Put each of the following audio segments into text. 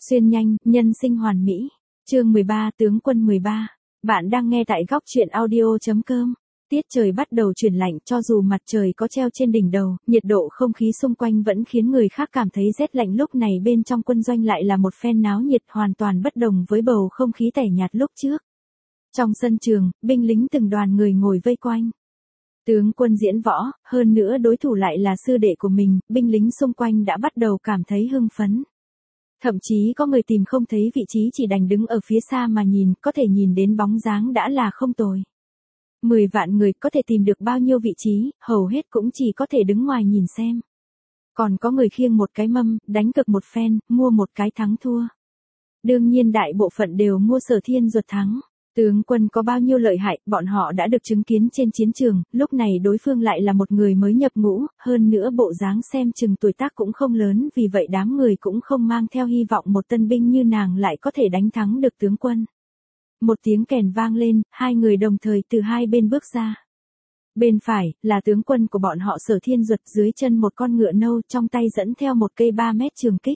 Xuyên nhanh, nhân sinh hoàn mỹ. Chương 13, tướng quân 13. Bạn đang nghe tại góc truyện audio.com. Tiết trời bắt đầu chuyển lạnh, cho dù mặt trời có treo trên đỉnh đầu, nhiệt độ không khí xung quanh vẫn khiến người khác cảm thấy rét lạnh. Lúc này bên trong quân doanh lại là một phen náo nhiệt hoàn toàn bất đồng với bầu không khí tẻ nhạt lúc trước. Trong sân trường, binh lính từng đoàn người ngồi vây quanh. Tướng quân diễn võ, hơn nữa đối thủ lại là sư đệ của mình, binh lính xung quanh đã bắt đầu cảm thấy hưng phấn. Thậm chí có người tìm không thấy vị trí chỉ đành đứng ở phía xa mà nhìn, có thể nhìn đến bóng dáng đã là không tồi. 10 vạn người có thể tìm được bao nhiêu vị trí, hầu hết cũng chỉ có thể đứng ngoài nhìn xem. Còn có người khiêng một cái mâm, đánh cược một phen, mua một cái thắng thua. Đương nhiên đại bộ phận đều mua Sở Thiên Duật thắng. Tướng quân có bao nhiêu lợi hại, bọn họ đã được chứng kiến trên chiến trường, lúc này đối phương lại là một người mới nhập ngũ, hơn nữa bộ dáng xem chừng tuổi tác cũng không lớn, vì vậy đám người cũng không mang theo hy vọng một tân binh như nàng lại có thể đánh thắng được tướng quân. Một tiếng kèn vang lên, hai người đồng thời từ hai bên bước ra. Bên phải, là tướng quân của bọn họ Sở Thiên Duật, dưới chân một con ngựa nâu, trong tay dẫn theo một cây 3 mét trường kích.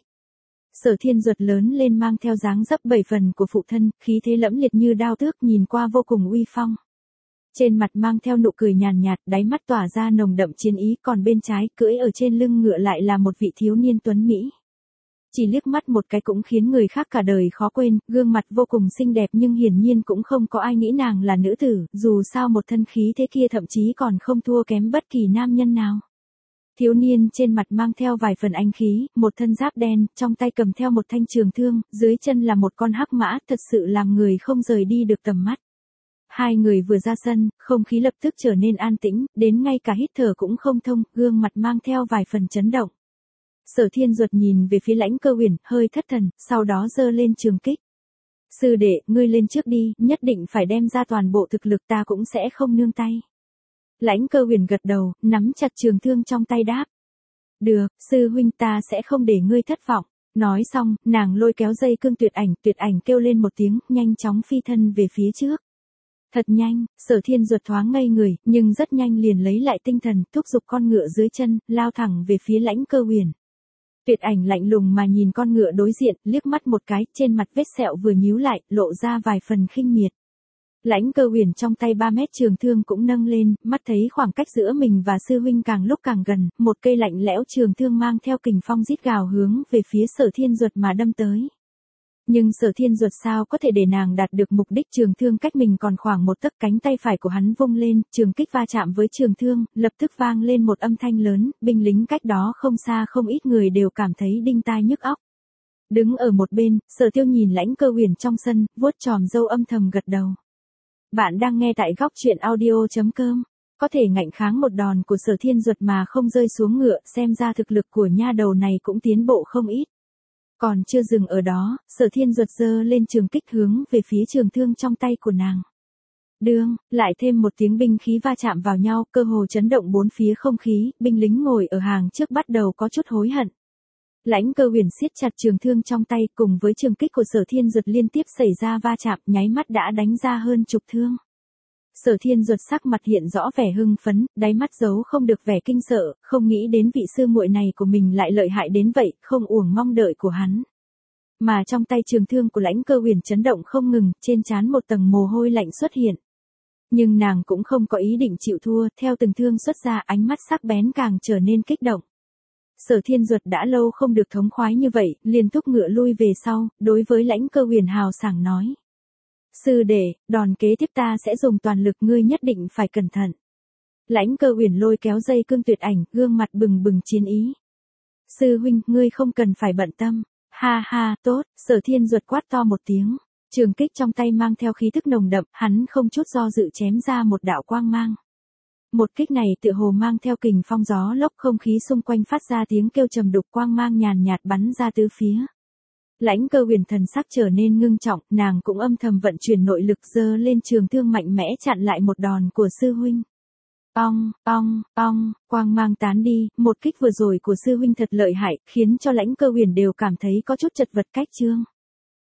Sở Thiên Duật lớn lên mang theo dáng dấp 7 phần của phụ thân, khí thế lẫm liệt như đao tước, nhìn qua vô cùng uy phong. Trên mặt mang theo nụ cười nhàn nhạt, đáy mắt tỏa ra nồng đậm chiến ý, còn bên trái, cưỡi ở trên lưng ngựa lại là một vị thiếu niên tuấn mỹ. Chỉ liếc mắt một cái cũng khiến người khác cả đời khó quên, gương mặt vô cùng xinh đẹp nhưng hiển nhiên cũng không có ai nghĩ nàng là nữ tử, dù sao một thân khí thế kia thậm chí còn không thua kém bất kỳ nam nhân nào. Thiếu niên trên mặt mang theo vài phần anh khí, một thân giáp đen, trong tay cầm theo một thanh trường thương, dưới chân là một con hắc mã, thật sự làm người không rời đi được tầm mắt. Hai người vừa ra sân, không khí lập tức trở nên an tĩnh, đến ngay cả hít thở cũng không thông, gương mặt mang theo vài phần chấn động. Sở Thiên Duật nhìn về phía Lãnh Cơ Uyển, hơi thất thần, sau đó giơ lên trường kích. Sư đệ, ngươi lên trước đi, nhất định phải đem ra toàn bộ thực lực, ta cũng sẽ không nương tay. Lãnh Cơ Uyển gật đầu, nắm chặt trường thương trong tay đáp. Được, sư huynh, ta sẽ không để ngươi thất vọng. Nói xong, nàng lôi kéo dây cương tuyệt ảnh kêu lên một tiếng, nhanh chóng phi thân về phía trước. Thật nhanh, Sở Thiên Duật thoáng ngây người, nhưng rất nhanh liền lấy lại tinh thần, thúc giục con ngựa dưới chân, lao thẳng về phía Lãnh Cơ Uyển. Tuyệt ảnh lạnh lùng mà nhìn con ngựa đối diện, liếc mắt một cái, trên mặt vết sẹo vừa nhíu lại, lộ ra vài phần khinh miệt. Lãnh Cơ Uyển trong tay 3 mét trường thương cũng nâng lên, mắt thấy khoảng cách giữa mình và sư huynh càng lúc càng gần, một cây lạnh lẽo trường thương mang theo kình phong rít gào hướng về phía Sở Thiên Duật mà đâm tới. Nhưng Sở Thiên Duật sao có thể để nàng đạt được mục đích, trường thương cách mình còn khoảng một tấc, cánh tay phải của hắn vung lên, trường kích va chạm với trường thương, lập tức vang lên một âm thanh lớn, binh lính cách đó không xa không ít người đều cảm thấy đinh tai nhức óc. Đứng ở một bên, Sở Tiêu nhìn Lãnh Cơ Uyển trong sân, vuốt chòm râu âm thầm gật đầu. Bạn đang nghe tại góc truyện audio.com. Có thể ngạnh kháng một đòn của Sở Thiên Duật mà không rơi xuống ngựa, xem ra thực lực của nha đầu này cũng tiến bộ không ít. Còn chưa dừng ở đó, Sở Thiên Duật giơ lên trường kích hướng về phía trường thương trong tay của nàng. Đương, lại thêm một tiếng binh khí va chạm vào nhau, cơ hồ chấn động bốn phía không khí, binh lính ngồi ở hàng trước bắt đầu có chút hối hận. Lãnh Cơ Uyển siết chặt trường thương trong tay, cùng với trường kích của Sở Thiên Duật liên tiếp xảy ra va chạm, nháy mắt đã đánh ra hơn chục thương. Sở Thiên Duật sắc mặt hiện rõ vẻ hưng phấn, đáy mắt giấu không được vẻ kinh sợ, không nghĩ đến vị sư muội này của mình lại lợi hại đến vậy, không uổng mong đợi của hắn. Mà trong tay trường thương của Lãnh Cơ Uyển chấn động không ngừng, trên trán một tầng mồ hôi lạnh xuất hiện. Nhưng nàng cũng không có ý định chịu thua, theo từng thương xuất ra, ánh mắt sắc bén càng trở nên kích động. Sở Thiên Duật đã lâu không được thống khoái như vậy, liền thúc ngựa lui về sau, đối với Lãnh Cơ Uyển hào sảng nói. Sư đệ, đòn kế tiếp ta sẽ dùng toàn lực, ngươi nhất định phải cẩn thận. Lãnh Cơ Uyển lôi kéo dây cương tuyệt ảnh, gương mặt bừng bừng chiến ý. Sư huynh, ngươi không cần phải bận tâm. Ha ha, tốt, Sở Thiên Duật quát to một tiếng. Trường kích trong tay mang theo khí thức nồng đậm, hắn không chút do dự chém ra một đạo quang mang. Một kích này tựa hồ mang theo kình phong gió lốc, không khí xung quanh phát ra tiếng kêu trầm đục, quang mang nhàn nhạt bắn ra tứ phía. Lãnh Cơ Uyển thần sắc trở nên ngưng trọng, nàng cũng âm thầm vận chuyển nội lực, giơ lên trường thương mạnh mẽ chặn lại một đòn của sư huynh. Pong, pong, pong, quang mang tán đi, một kích vừa rồi của sư huynh thật lợi hại, khiến cho Lãnh Cơ Uyển đều cảm thấy có chút chật vật cách chương.